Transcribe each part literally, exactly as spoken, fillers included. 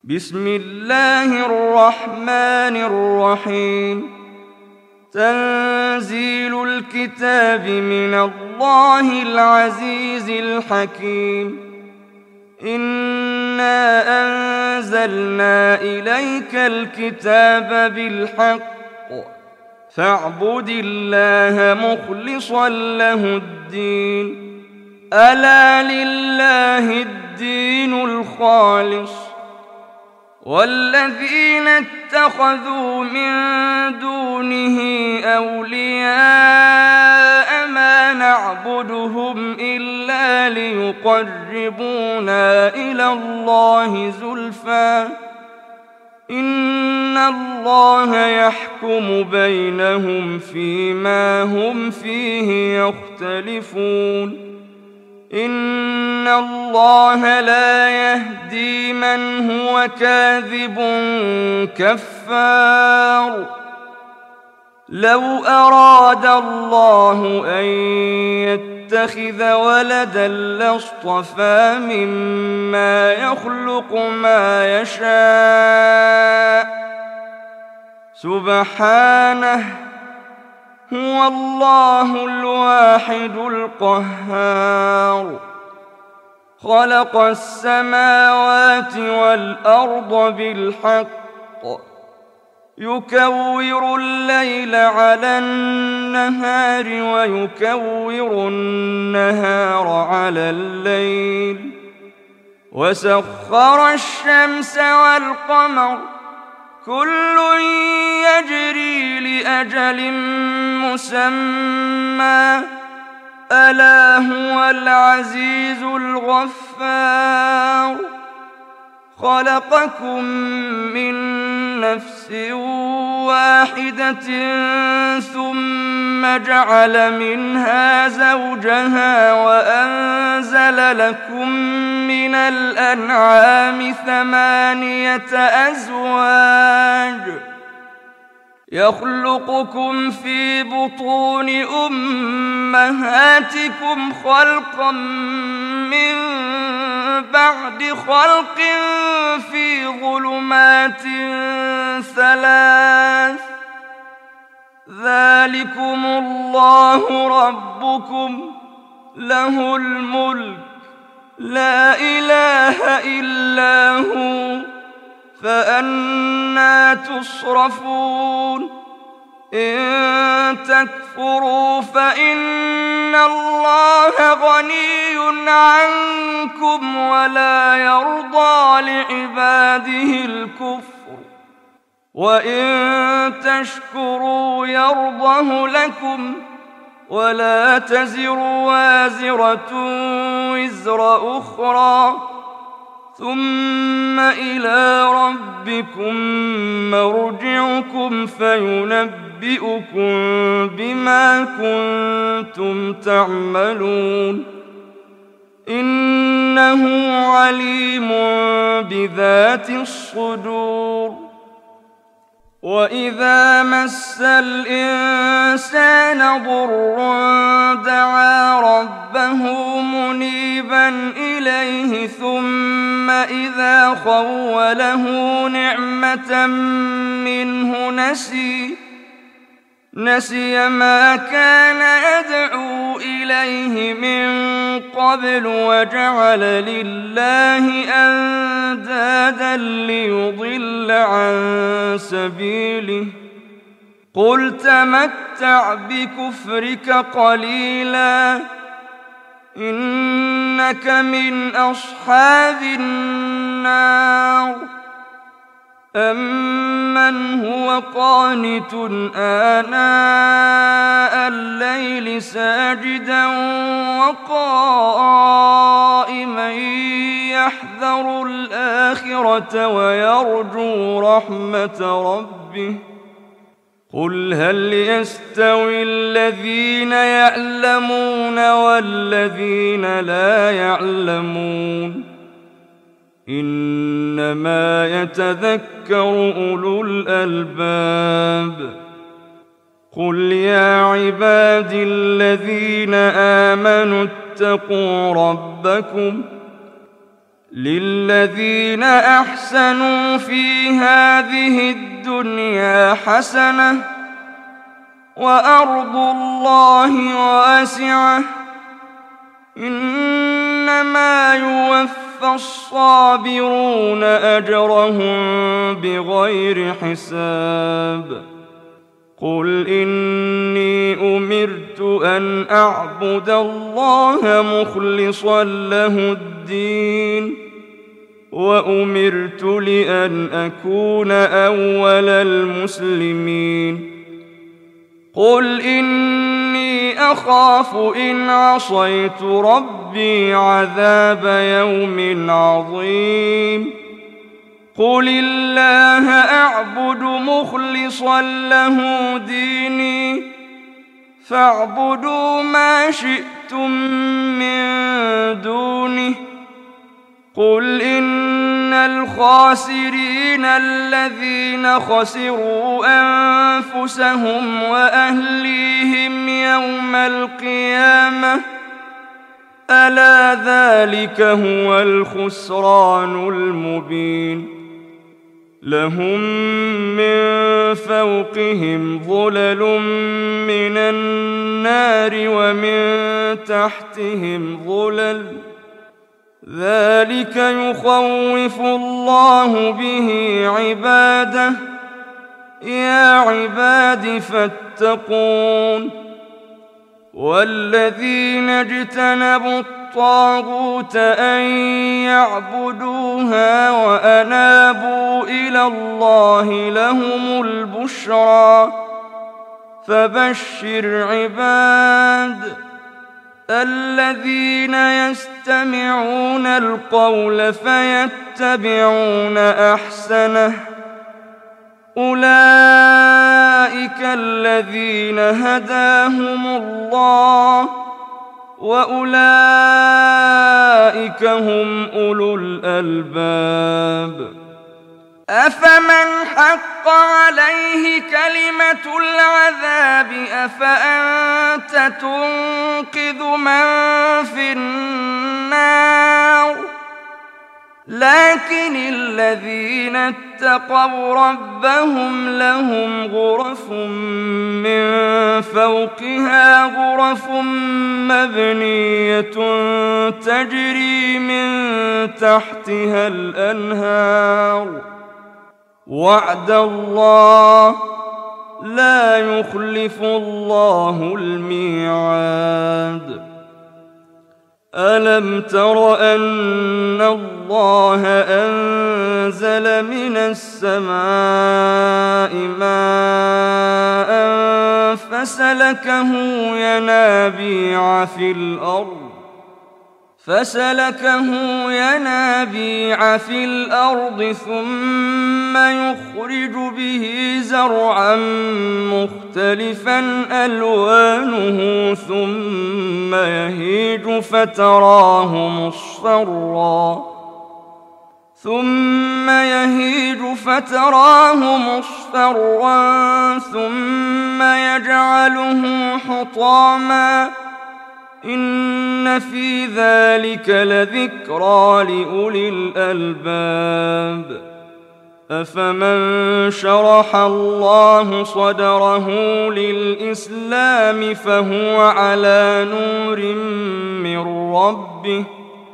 بسم الله الرحمن الرحيم. تنزيل الكتاب من الله العزيز الحكيم. إنا أنزلنا إليك الكتاب بالحق فاعبد الله مخلصا له الدين. ألا لله الدين الخالص والذين اتخذوا من دونه أولياء ما نعبدهم إلا ليقربونا إلى الله زلفى إن الله يحكم بينهم فيما هم فيه يختلفون. إن الله لا يهدي من هو كاذب كفار. لو أراد الله أن يتخذ ولدا لاصطفى مما يخلق ما يشاء سبحانه هو الله الواحد القهار. خلق السماوات والأرض بالحق يكور الليل على النهار ويكور النهار على الليل وسخر الشمس والقمر كل يجري لأجل مسمى ألا هو العزيز الغفار. خلقكم من نفس واحدة ثم جعل منها زوجها وأنزل لكم من الأنعام ثمانية أزواج يخلقكم في بطون أمهاتكم خلقا من بعد خلق في ظلمات ثلاث ذلكم الله ربكم له الملك لا إله إلا هو فأنى تصرفون. إن تكفروا فإن الله غني عنكم ولا يرضى لعباده الكفر وإن تشكروا يرضه لكم ولا تزر وازرة وزر أخرى ثم إلى ربكم مرجعكم فينبئكم بما كنتم تعملون. إنه عليم بذات الصدور. وإذا مس الإنسان ضر دعا ربه منيبا إليه ثم إذا خوله نعمة منه نسي نسي ما كان يدعو إليه من قبل وجعل لله أندادا ليضل عن سبيله. قل تمتع بكفرك قليلا إنك من أصحاب النار. أمن هو قانت آناء الليل ساجدا وقائما يحذر الآخرة ويرجو رحمة ربه. قل هل يستوي الذين يعلمون والذين لا يعلمون إنما يتذكر أولو الألباب. قل يا عبادي الذين آمنوا اتقوا ربكم للذين أحسنوا في هذه الدنيا حسنة وأرض الله واسعة إنما يوفى الصابرون أجرهم بغير حساب قل إني أمرت أن أعبد الله مخلصا له الدين وأمرت لأن أكون أول المسلمين قل إني أخاف إن عصيت ربي عذاب يوم عظيم قل الله أعبد مخلصا له ديني فاعبدوا ما شئتم من دونه قل إن الخاسرين الذين خسروا أنفسهم وأهليهم يوم القيامة ألا ذلك هو الخسران المبين لهم من فوقهم ظلل من النار ومن تحتهم ظلل ذلك يخوف الله به عباده يا عباد فاتقون والذين اجتنبوا الطاغوت أن يعبدوها وأنابوا إلى الله لهم البشرى فبشر عباد الذين يستمعون القول فيتبعون أحسنه أولئك الذين هداهم الله وأولئك هم أولو الألباب أفمن حق عليه كلمة العذاب أفأنت تنقذ من في النار لكن الذين اتقوا ربهم لهم غرف من فوقها غرف مبنية تجري من تحتها الأنهار وعد الله لا يخلف الله الميعاد ألم تر أن الله أنزل من السماء ماء فسلكه ينابيع في الأرض فسلكه ينابيع في الأرض ثم يخرج به زرعا مختلفا ألوانه ثم يهيج فتراه مصفرا ثم يهيج فتراه مصفرا ثم يجعله حطاما إن في ذلك لذكرى لأولي الألباب أفمن شرح الله صدره للإسلام فهو على نور من ربه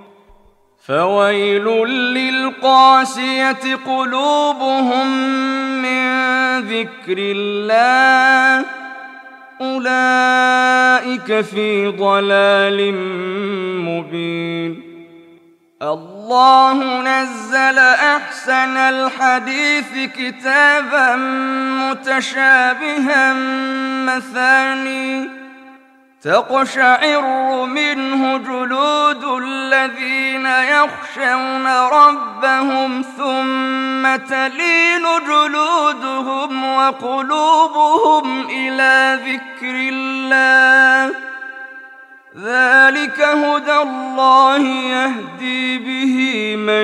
فويل للقاسية قلوبهم من ذكر الله أولئك في ضلال مبين الله نزل أحسن الحديث كتابا متشابها مثاني تقشعر منه جلود الذين يخشون ربهم ثم تلين جلودهم وقلوبهم إلى ذكر الله ذلك هدى الله يهدي به من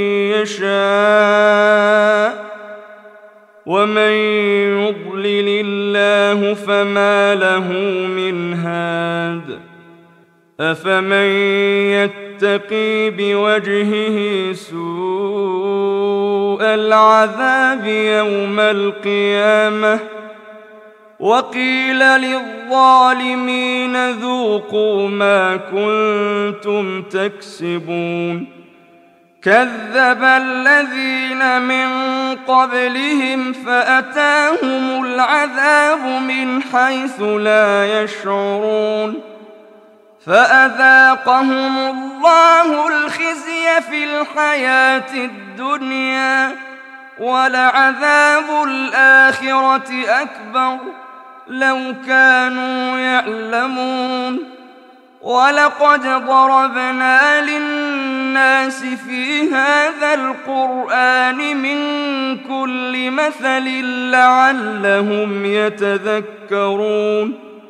يشاء ومن يضلل الله فما له من هاد أفمن يتقي بوجهه سوء العذاب يوم القيامة وقيل للظالمين ذوقوا ما كنتم تكسبون كذب الذين من قبلهم فأتاهم العذاب من حيث لا يشعرون فأذاقهم الله الخزي في الحياة الدنيا ولعذاب الآخرة أكبر لو كانوا يعلمون ولقد ضربنا للناس في هذا القرآن من كل مثل لعلهم يتذكرون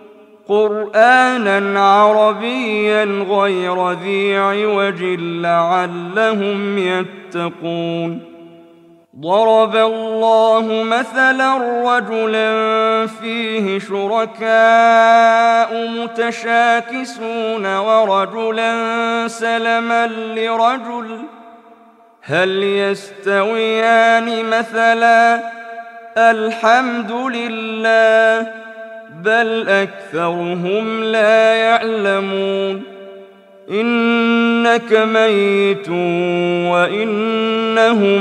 قرآنا عربيا غير ذي عوج لعلهم يتقون ضرب الله مثلا رجلا فيه شركاء متشاكسون ورجلا سلما لرجل هل يستويان مثلا الحمد لله بل أكثرهم لا يعلمون إنك ميت وإنهم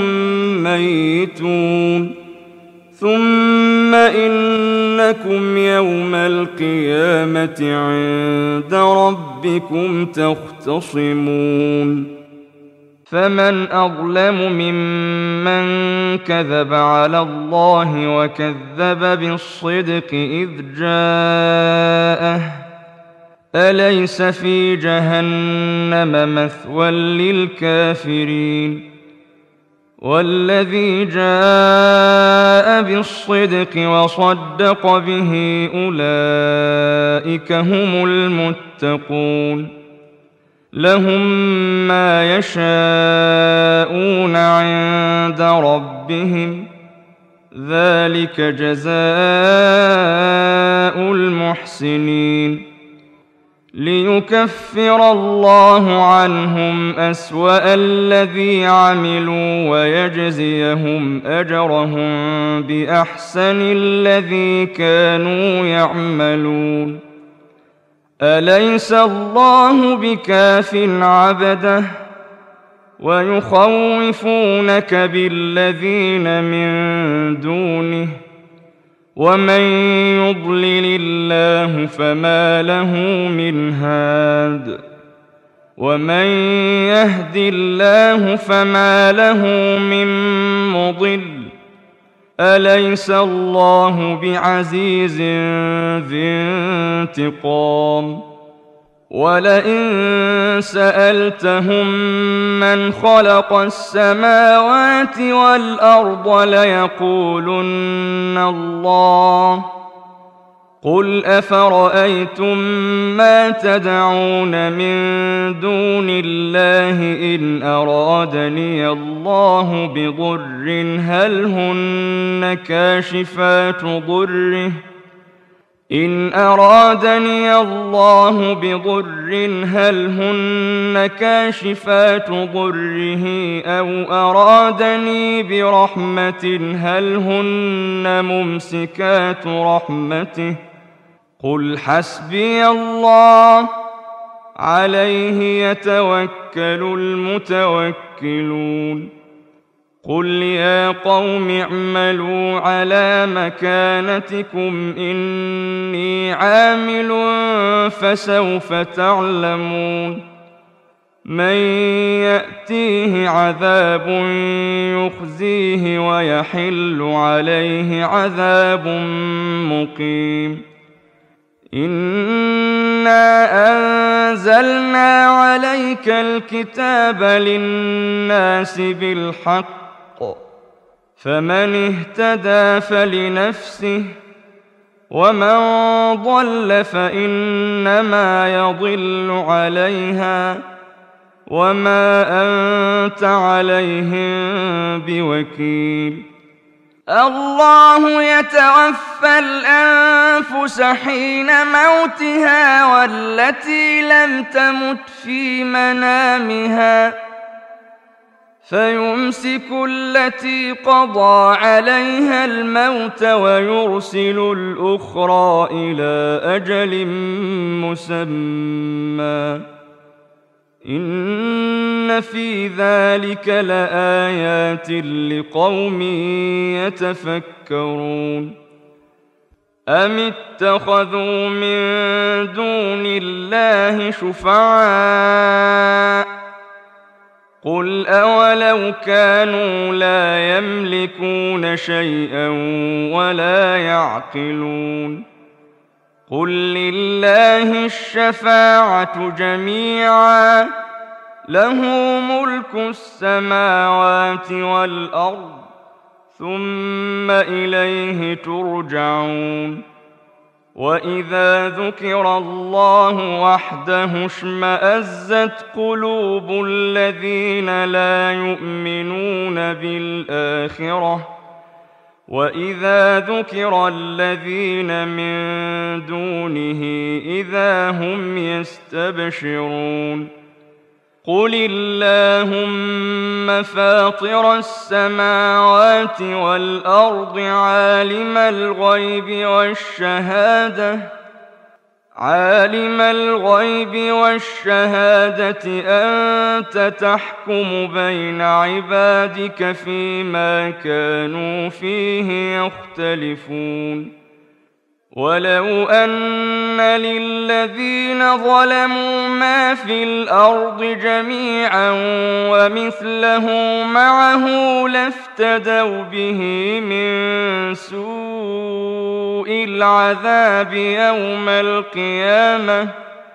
ميتون ثم إنكم يوم القيامة عند ربكم تختصمون فمن أظلم ممن كذب على الله وكذب بالصدق إذ جاءه أليس في جهنم مثوى للكافرين والذي جاء بالصدق وصدق به أولئك هم المتقون لهم ما يشاءون عند ربهم ذلك جزاء المحسنين ليكفر الله عنهم أسوأ الذي عملوا ويجزيهم أجرهم بأحسن الذي كانوا يعملون أليس الله بكاف عبده ويخوفونك بالذين من دونه ومن يضلل الله فما له من هاد ومن يهد الله فما له من مضل أليس الله بعزيز ذي انتقام ولئن سألتهم من خلق السماوات والأرض ليقولن الله قل أفرأيتم ما تدعون من دون الله إن أرادني الله بضر هل هن كاشفات ضره إن أرادني الله بضر هل هن كاشفات ضره أو أرادني برحمة هل هن ممسكات رحمته قل حسبي الله عليه يتوكل المتوكلون قل يا قوم اعملوا على مكانتكم إني عامل فسوف تعلمون من يأتيه عذاب يخزيه ويحل عليه عذاب مقيم إنا أنزلنا عليك الكتاب للناس بالحق فمن اهتدى فلنفسه ومن ضل فإنما يضل عليها وما أنت عليهم بوكيل الله يتوفى الأنفس حين موتها والتي لم تمت في منامها فيمسك التي قضى عليها الموت ويرسل الأخرى إلى أجل مسمى إن في ذلك لآيات لقوم يتفكرون أم اتخذوا من دون الله شفعاء قل أولو كانوا لا يملكون شيئا ولا يعقلون قل لله الشفاعة جميعا له ملك السماوات والأرض ثم إليه ترجعون وإذا ذكر الله وحده اشمأزت قلوب الذين لا يؤمنون بالآخرة وإذا ذكر الذين من دونه إذا هم يستبشرون قل اللهم فاطر السماوات والأرض عالم الغيب والشهادة عالم الغيب والشهادة أنت تحكم بين عبادك فيما كانوا فيه يختلفون ولو أن للذين ظلموا ما في الأرض جميعا ومثله معه لافتدوا به من سوء العذاب يوم القيامة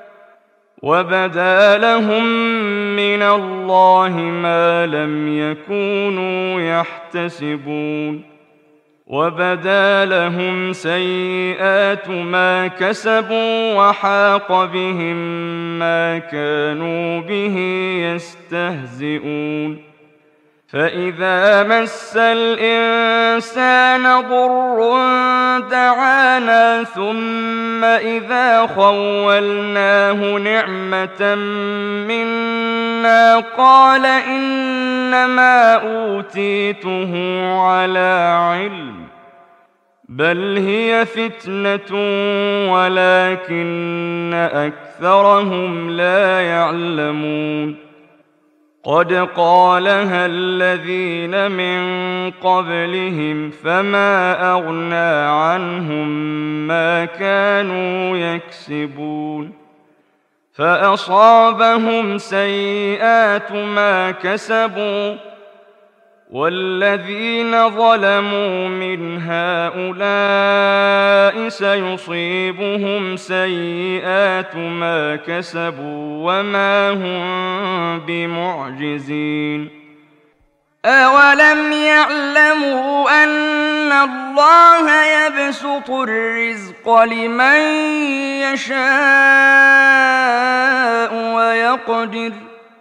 وبدا لهم من الله ما لم يكونوا يحتسبون وبدا لهم سيئات ما كسبوا وحاق بهم ما كانوا به يستهزئون فإذا مس الإنسان ضر دعانا ثم إذا خولناه نعمة منا قال إنما أوتيته على علم بل هي فتنة ولكن أكثرهم لا يعلمون قد قالها الذين من قبلهم فما أغنى عنهم ما كانوا يكسبون فأصابهم سيئات ما كسبوا والذين ظلموا من هؤلاء سيصيبهم سيئات ما كسبوا وما هم بمعجزين أولم يعلموا أن الله يبسط الرزق لمن يشاء ويقدر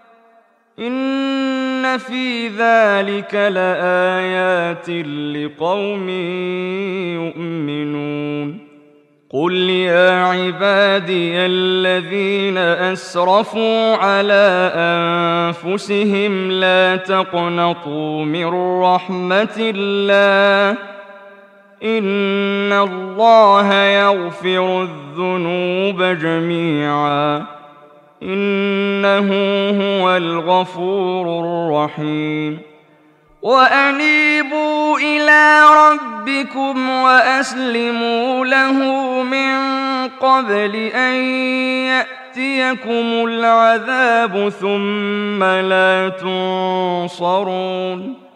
إن في ذلك لآيات لقوم يؤمنون قل يا عبادي الذين أسرفوا على أنفسهم لا تقنطوا من رحمة الله إن الله يغفر الذنوب جميعا إنه هو الغفور الرحيم وأنيبوا إلى ربكم وأسلموا له من قبل أن يأتيكم العذاب ثم لا تنصرون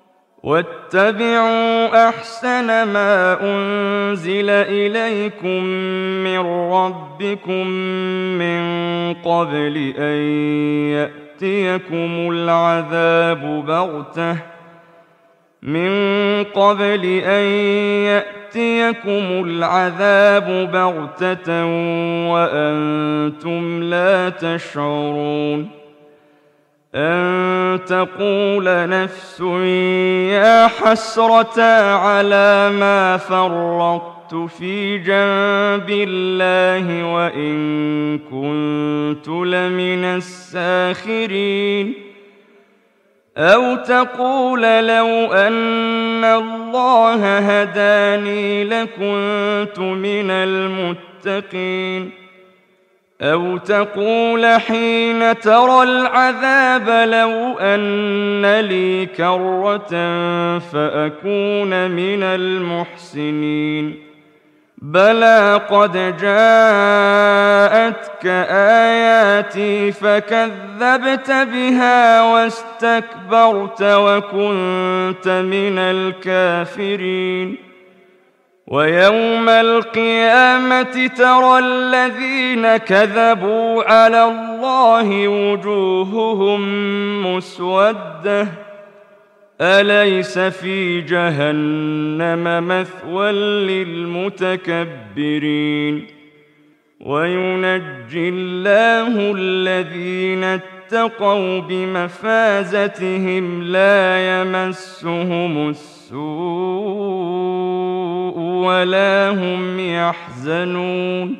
واتبعوا أحسن ما أنزل إليكم من ربكم من قبل أن يأتيكم العذاب بغتة من قبل أن يأتيكم العذاب بغتة وأنتم لا تشعرون أن تقول نفس يا حسرة على ما فرطت في جنب الله وإن كنت لمن الساخرين. أو تقول لو أن الله هداني لكنت من المتقين. أو تقول حين ترى العذاب لو أن لي كرة فأكون من المحسنين. بلى قد جاءتك آياتي فكذبت بها واستكبرت وكنت من الكافرين. ويوم القيامة ترى الذين كذبوا على الله وجوههم مسودة أليس في جهنم مثوى للمتكبرين. وينجي الله الذين اتقوا بمفازتهم لا يمسهم السوء ولا هم يحزنون.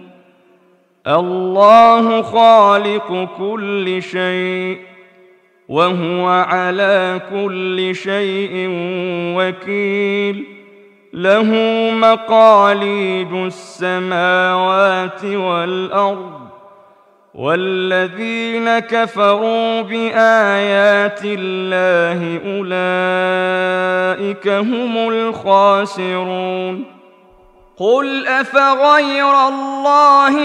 الله خالق كل شيء وهو على كل شيء وكيل. له مقاليد السماوات والأرض والذين كفروا بآيات الله أولئك هم الخاسرون. قل أفغير الله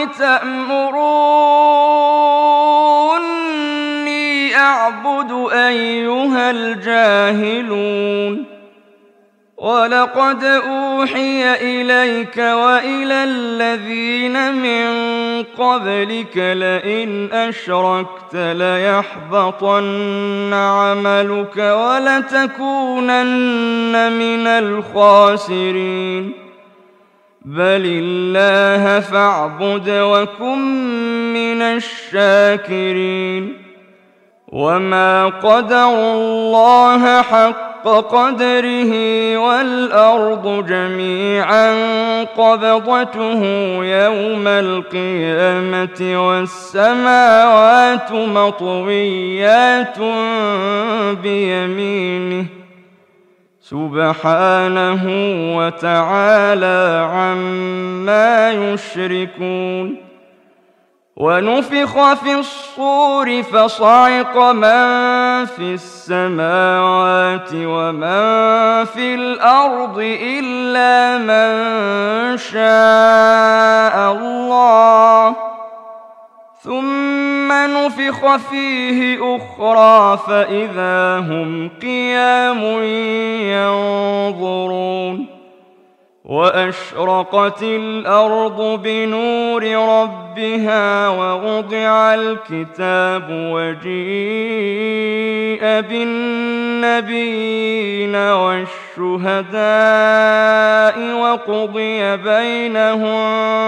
تأمروني أعبد أيها الجاهلون. ولقد أوحي إليك وإلى الذين من قبلك لئن أشركت ليحبطن عملك ولتكونن من الخاسرين. بل الله فاعبد وكن من الشاكرين. وما قدروا الله حق قدره والأرض جميعا قبضته يوم القيامة والسماوات مطويات بيمينه سبحانه وتعالى عما يشركون. ونفخ في الصور فصعق من في السماوات ومن في الأرض إلا من شاء الله ثم نفخ فيه أخرى فإذا هم قيام ينظرون. وأشرقت الأرض بنور ربها ووضع الكتاب وجيء بالنبيين والشهداء وقضي بينهم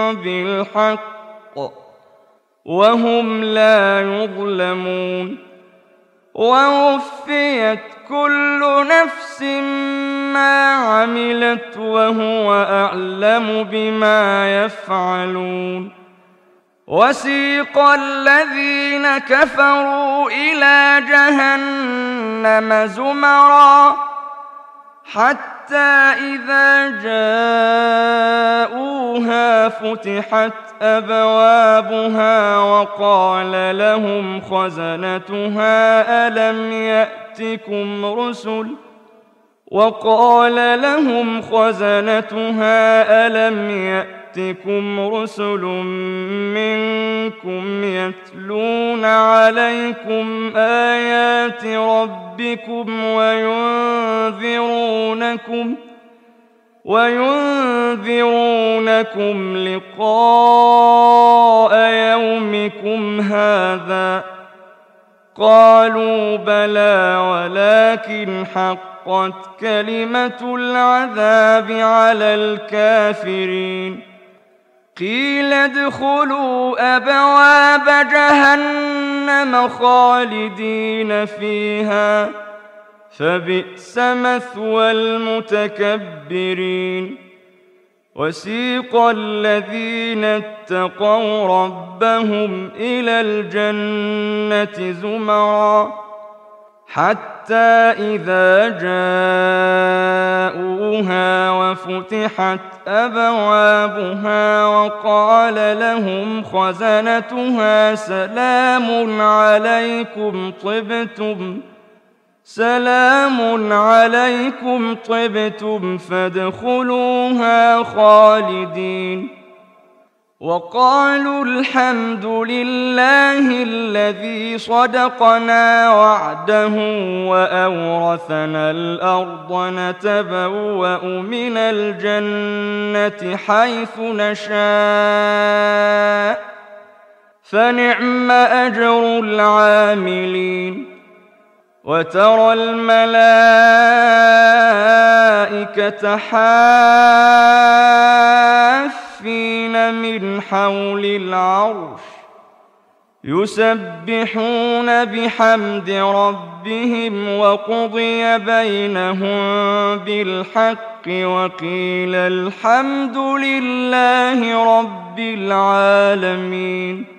بالحق وهم لا يظلمون. ووفيت كل نفس ما عملت وهو أعلم بما يفعلون. وسيق الذين كفروا إلى جهنم زمرا حتى إذا جاءوها فتحت أبوابها وقال لهم خزنتها ألم يأتكم رسل وقال لهم خزنتها ألم يأتكم رسل منكم يتلون عليكم آيات ربكم وينذرونكم وينذرونكم لقاء يومكم هذا. قالوا بلى ولكن حقت كلمة العذاب على الكافرين. قيل ادخلوا أبواب جهنم جهنم خالدين فيها فبئس مثوى المتكبرين وسيق الذين اتقوا ربهم إلى الجنة زمرا حتى إذا جاءوها وفتحت أبوابها وقال لهم خزنتها سلام عليكم طبتم سلام عليكم طبتم فادخلوها خالدين وقالوا الحمد لله الذي صدقنا وعده وأورثنا الأرض نتبوأ من الجنة حيث نشاء فنعم أجر العاملين وترى الملائكة حافين من حول العرش يسبحون بحمد ربهم وقضي بينهم بالحق وقيل الحمد لله رب العالمين